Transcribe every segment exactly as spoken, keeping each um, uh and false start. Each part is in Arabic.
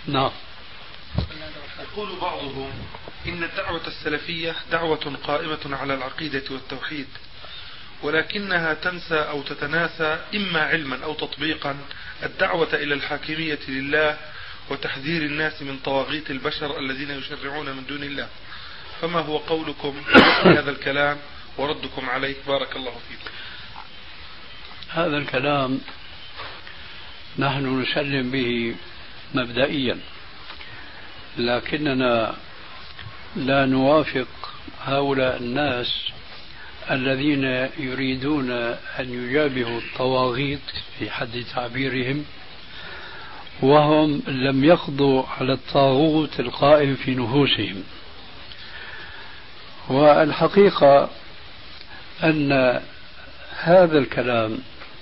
نعم. يقول بعضهم إن الدعوة السلفية دعوة قائمة على العقيدة والتوحيد، ولكنها تنسى أو تتناسى إما علما أو تطبيقا الدعوة إلى الحاكمية لله وتحذير الناس من طواغيت البشر الذين يشرعون من دون الله، فما هو قولكم في هذا الكلام وردكم عليه؟ بارك الله فيكم. هذا الكلام نحن نسلم به مبدئيا، لكننا لا نوافق هؤلاء الناس الذين يريدون أن يجابهوا الطواغيت في حد تعبيرهم، وهم لم يقضوا على الطاغوت القائم في نفوسهم. والحقيقة أن هذا الكلام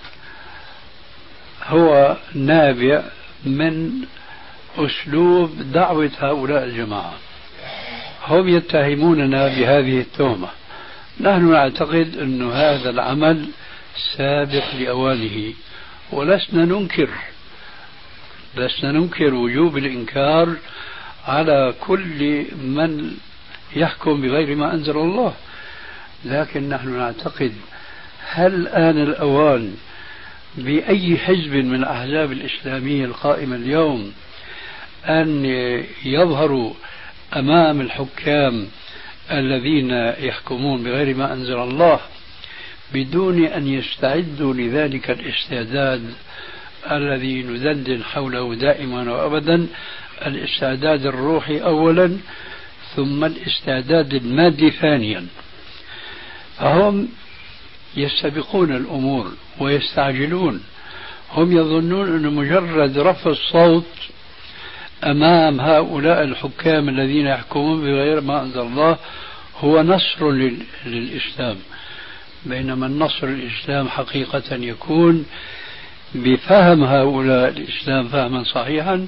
هو نابع من أسلوب دعوة هؤلاء الجماعة. هم يتهموننا بهذه التهمة، نحن نعتقد أن هذا العمل سابق لأوانه، ولسنا ننكر لسنا ننكر وجوب الإنكار على كل من يحكم بغير ما أنزل الله، لكن نحن نعتقد هل آن الأوان بأي حزب من الأحزاب الإسلامية القائمة اليوم أن يظهروا أمام الحكام الذين يحكمون بغير ما أنزل الله بدون أن يستعدوا لذلك الاستعداد الذي ندندن حوله دائما وأبدا، الاستعداد الروحي أولا ثم الاستعداد المادي ثانيا. فهم يستبقون الأمور ويستعجلون، هم يظنون أن مجرد رفع الصوت أمام هؤلاء الحكام الذين يحكمون بغير ما أنزل الله هو نصر للإسلام، بينما النصر للإسلام حقيقة يكون بفهم هؤلاء الإسلام فهما صحيحا،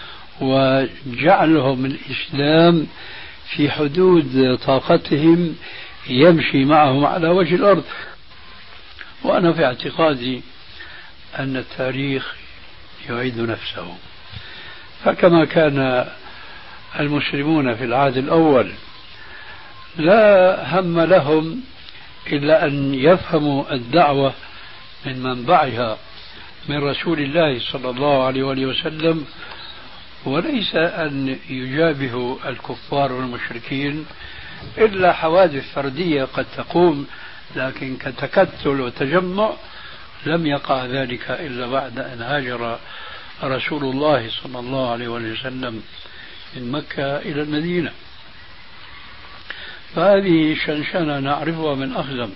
وجعلهم الإسلام في حدود طاقتهم يمشي معهم على وجه الأرض. وأنا في اعتقادي أن التاريخ يعيد نفسه، فكما كان المسلمون في العهد الأول لا هم لهم إلا أن يفهموا الدعوة من منبعها من رسول الله صلى الله عليه وسلم، وليس أن يجابهوا الكفار والمشركين إلا حوادث فردية قد تقوم، لكن كتكتل وتجمع لم يقع ذلك إلا بعد أن هاجر رسول الله صلى الله عليه وسلم من مكة إلى المدينة. فهذه شنشنة نعرفها من أخزم،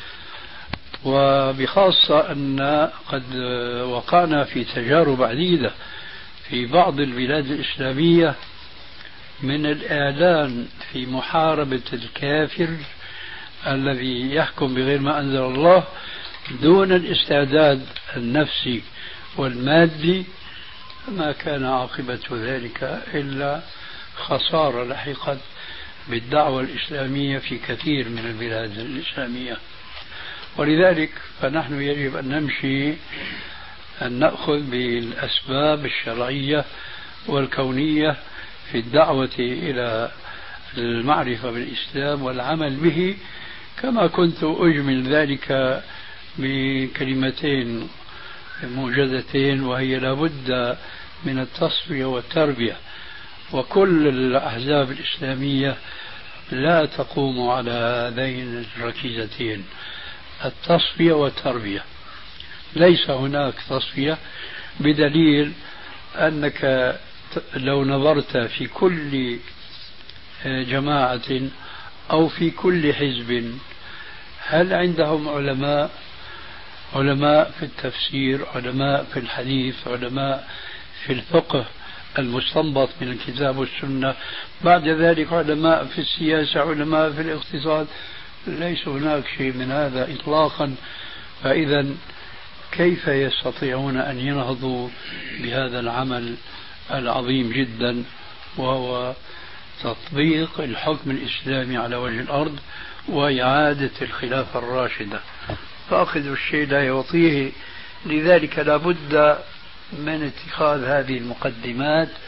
وبخاصة أن قد وقعنا في تجارب عديدة في بعض البلاد الإسلامية من الإعلان في محاربة الكافر الذي يحكم بغير ما أنزل الله دون الاستعداد النفسي والمادي، ما كان عاقبة ذلك إلا خسارة لحقت بالدعوة الإسلامية في كثير من البلاد الإسلامية. ولذلك فنحن يجب أن نمشي أن نأخذ بالأسباب الشرعية والكونية في الدعوة إلى المعرفة بالإسلام والعمل به، كما كنت أجمل ذلك بكلمتين موجزتين، وهي لابد من التصفية والتربية، وكل الأحزاب الإسلامية لا تقوم على هذين الركيزتين، التصفية والتربية. ليس هناك تصفية، بدليل أنك لو نظرت في كل جماعة أو في كل حزب هل عندهم علماء علماء في التفسير، علماء في الحديث، علماء في الفقه المستنبط من الكتاب والسنة، بعد ذلك علماء في السياسة، علماء في الاقتصاد؟ ليس هناك شيء من هذا إطلاقا. فإذا كيف يستطيعون أن ينهضوا بهذا العمل العظيم جدا، وهو تطبيق الحكم الإسلامي على وجه الأرض وإعادة الخلافة الراشدة؟ فأخذ الشيء لا يعطيه. لذلك لا بد من اتخاذ هذه المقدمات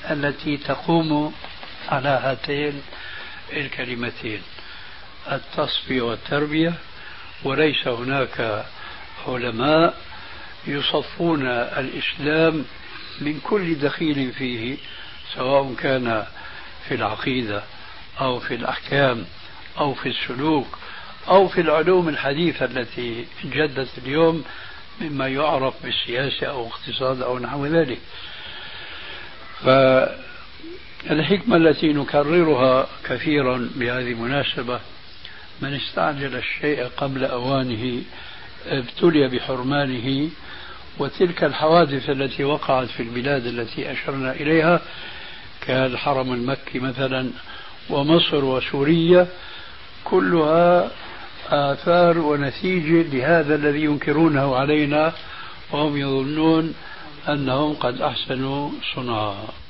التي تقوم على هاتين الكلمتين التصفية والتربية، وليس هناك علماء يصفون الإسلام من كل دخيل فيه، سواء كان في العقيدة أو في الأحكام أو في السلوك أو في العلوم الحديثة التي جدت اليوم مما يعرف بالسياسة أو اقتصاد أو نحو ذلك. فالحكمة التي نكررها كثيرا بهذه المناسبة: من استعجل الشيء قبل أوانه ابتلي بحرمانه. وتلك الحوادث التي وقعت في البلاد التي أشرنا إليها كالحرم المكي مثلا ومصر وسوريا كلها آثار ونتيجة لهذا الذي ينكرونه علينا وهم يظنون أنهم قد أحسنوا صنعا.